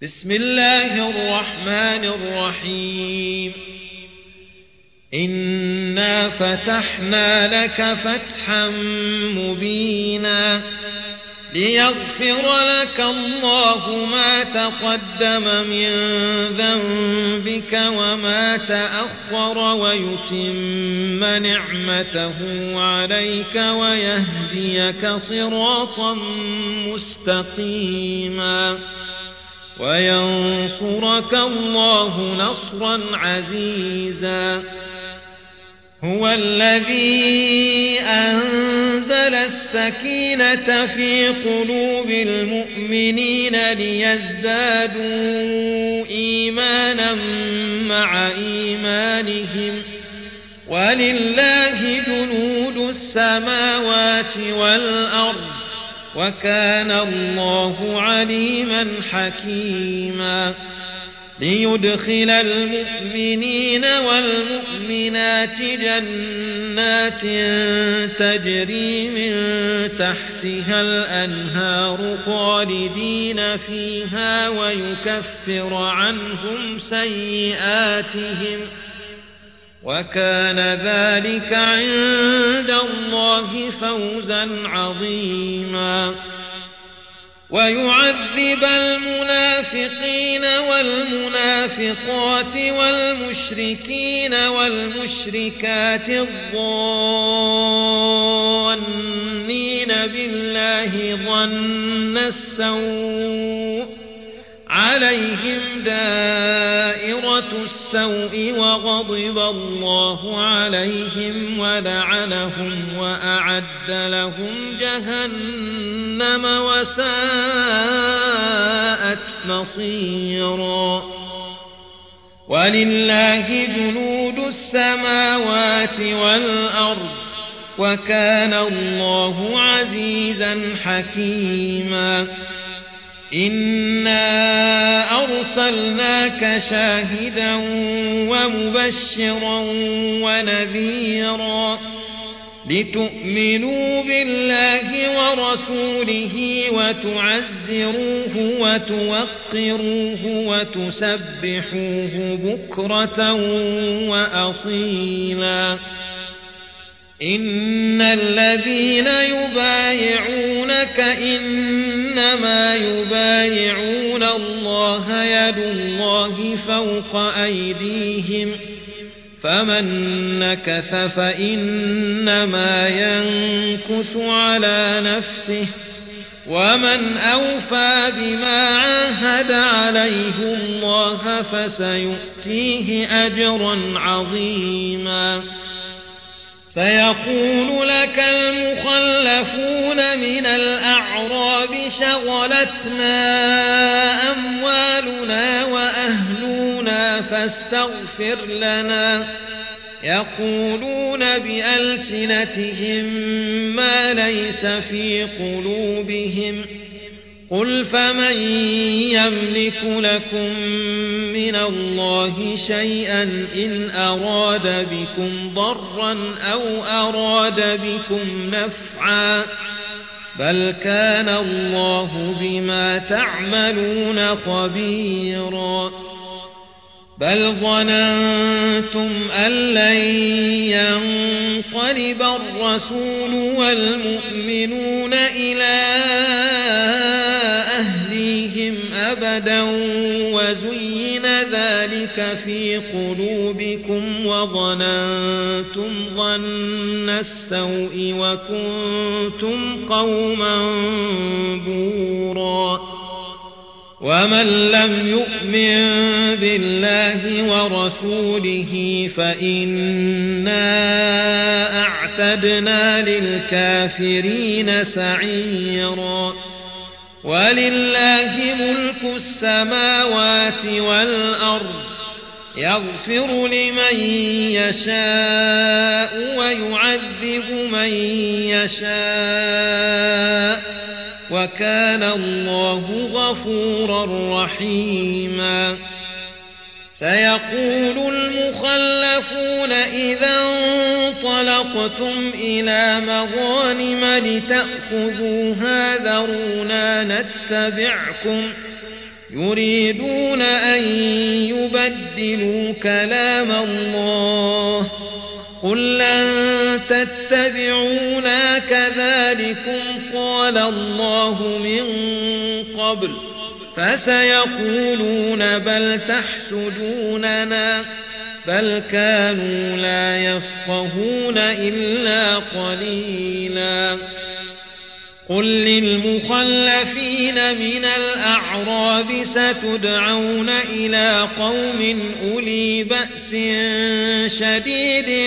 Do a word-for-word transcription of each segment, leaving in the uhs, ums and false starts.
بسم الله الرحمن الرحيم إنا فتحنا لك فتحا مبينا ليغفر لك الله ما تقدم من ذنبك وما تأخر ويتم نعمته عليك ويهديك صراطا مستقيما وينصرك الله نصرا عزيزا هو الذي أنزل السكينة في قلوب المؤمنين ليزدادوا إيمانا مع إيمانهم ولله جنود السماوات والأرض وكان الله عليما حكيما ليدخل المؤمنين والمؤمنات جنات تجري من تحتها الأنهار خالدين فيها ويكفر عنهم سيئاتهم وكان ذلك عند الله فوزا عظيما ويعذب المنافقين والمنافقات والمشركين والمشركات الظانين بالله ظن السوء عليهم دائرة السوء وغضب الله عليهم ولعنهم وأعد لهم جهنم وساءت مصيرا ولله جنود السماوات والأرض وكان الله عزيزا حكيما إنا أرسلناك شاهدا ومبشرا ونذيرا لتؤمنوا بالله ورسوله وتعزروه وتوقروه وتسبحوه بكرة وأصيلا إن الذين يبايعونك إنما يبايعون الله يد الله فوق أيديهم فمن نكث فإنما ينكث على نفسه ومن أوفى بما عاهد عليه الله فسيؤتيه أجرا عظيما سيقول لك المخلفون من الأعراب شغلتنا أموالنا وأهلنا فاستغفر لنا يقولون بألسنتهم ما ليس في قلوبهم قل فمن يملك لكم من الله شيئا إن أراد بكم ضرا أو أراد بكم نفعا بل كان الله بما تعملون خبيرا بل ظننتم أن لن ينقلب الرسول والمؤمنون إلى أهليهم أبدا وزين ذلك في قلوبكم وظننتم ظن السوء وكنتم قوما بورا ومن لم يؤمن بالله ورسوله فإنا أعتدنا للكافرين سعيرا ولله ملك السماوات والأرض يغفر لمن يشاء ويعذب من يشاء وكان الله غفورا رحيما سيقول المخلفون إذا انطلقتم إلى مغانم لتأخذوها ذرونا نتبعكم يريدون أن يبدلوا كلام الله قل لن تتبعونا كذلكم قال الله من قبل فسيقولون بل تحسدوننا بل كانوا لا يفقهون إلا قليلا قل للمخلفين من الأعراب ستدعون إلى قوم أولي بأس شديد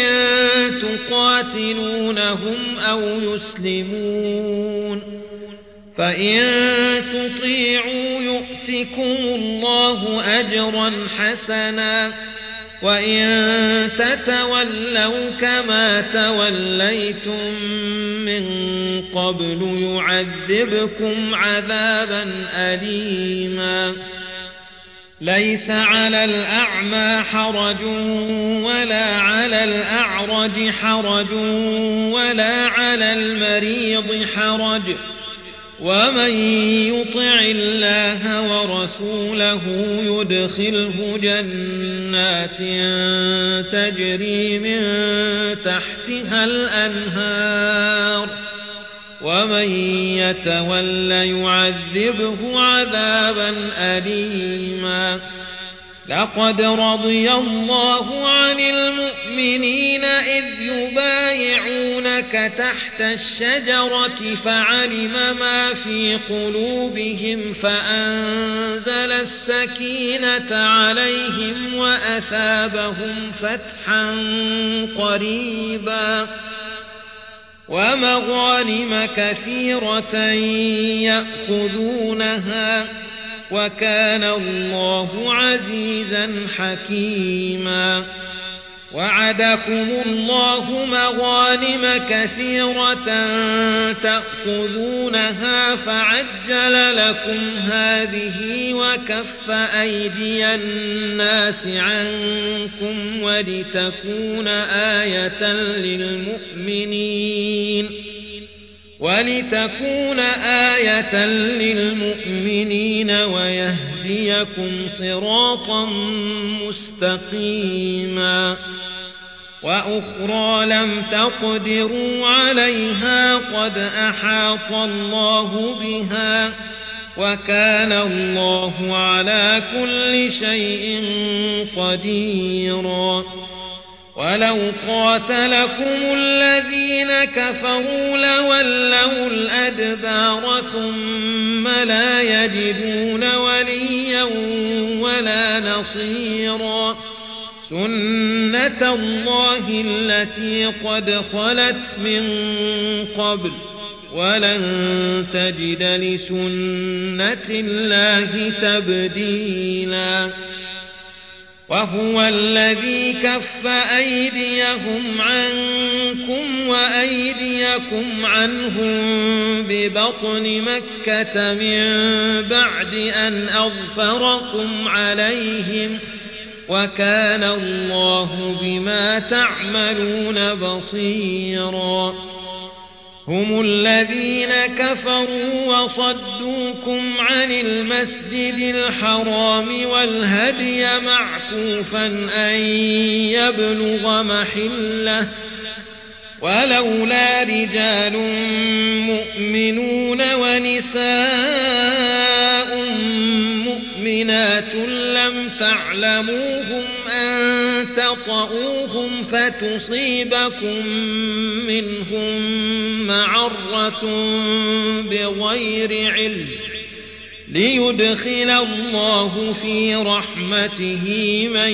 تقاتلونهم أو يسلمون فإن تطيعوا يؤتكم الله أجرا حسنا وإن تتولوا كما توليتم من قبل يعذبكم عذابا أليما ليس على الأعمى حرج ولا على الأعرج حرج ولا على المريض حرج ومن يطع الله ورسوله يدخله جنات تجري من تحتها الأنهار ومن يتول يعذبه عذابا أليما لقد رضي الله عن المؤمنين إذ يبايعونك تحت الشجرة فعلم ما في قلوبهم فأنزل السكينة عليهم وأثابهم فتحا قريبا ومغانم كثيرة يأخذونها وكان الله عزيزا حكيما وعدكم الله مغانم كثيرة تأخذونها فعجل لكم هذه وكف أيدي الناس عنكم ولتكون آية للمؤمنين ولتكون آية للمؤمنين ويهديكم صراطا مستقيما وأخرى لم تقدروا عليها قد أحاط الله بها وكان الله على كل شيء قديرا ولو قاتلكم الذين كفروا لولوا الأدبار ثم لا يجدون وليا ولا نصيرا سنة الله التي قد خلت من قبل ولن تجد لسنة الله تبديلا وهو الذي كف أيديهم عنكم وأيديكم عنهم ببطن مكة من بعد أن أظفركم عليهم وكان الله بما تعملون بصيرا هم الذين كفروا وصدوكم عن المسجد الحرام والهدي معكوفا أن يبلغ محله ولولا رجال مؤمنون ونساء مؤمنات لم تعلموهم أن تطؤوهم فتصيبكم منهم معرة بغير علم ليدخل الله في رحمته من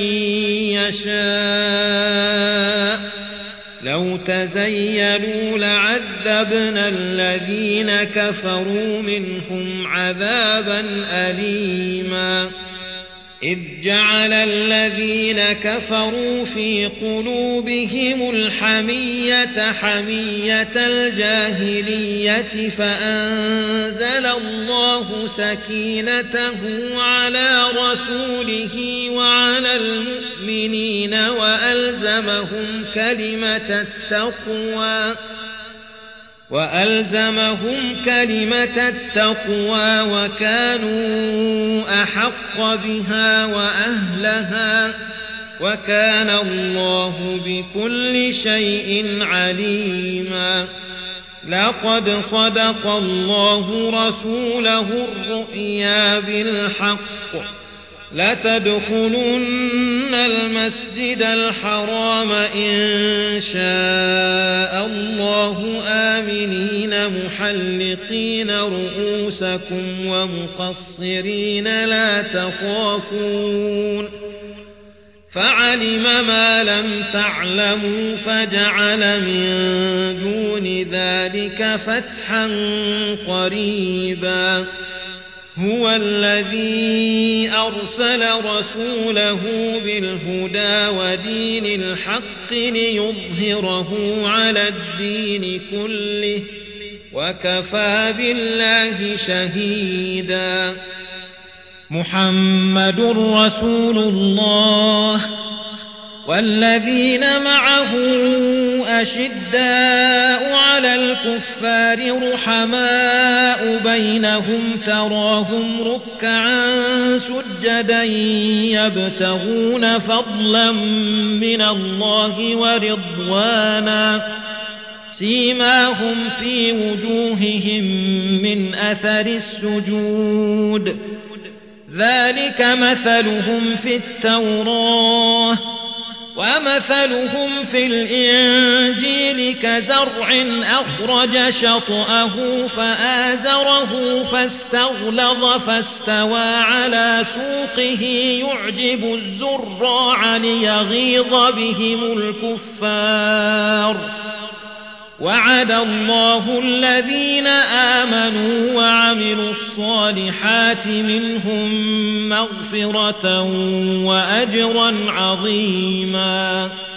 يشاء لو تزيلوا لعذبنا الذين كفروا منهم عذابا أليما إذ جعل الذين كفروا في قلوبهم الحمية حمية الجاهلية فأنزل الله سكينته على رسوله وعلى المؤمنين وألزمهم كلمة التقوى وألزمهم كلمة التقوى وكانوا أحق بها وأهلها وكان الله بكل شيء عليما. لقد صدق الله رسوله الرؤيا بالحق لتدخلن المسجد الحرام إن شاء الله آمنين محلقين رؤوسكم ومقصرين لا تخافون فعلم ما لم تعلموا فجعل من دون ذلك فتحا قريبا. هو الذي أرسل رسوله بالهدى ودين الحق ليظهره على الدين كله وكفى بالله شهيدا. محمد رسول الله والذين معه أشداء على الكفار رحماء بينهم تراهم ركعا سجدا يبتغون فضلا من الله ورضوانا سيماهم في وجوههم من أثر السجود ذلك مثلهم في التوراة ومثلهم في الإنجيل كزرع أخرج شطأه فآزره فاستغلظ فاستوى على سوقه يعجب الزراع ليغيظ بهم الكفار. وعد الله الذين آمنوا وعملوا الصالحات منهم مغفرة وأجرا عظيما.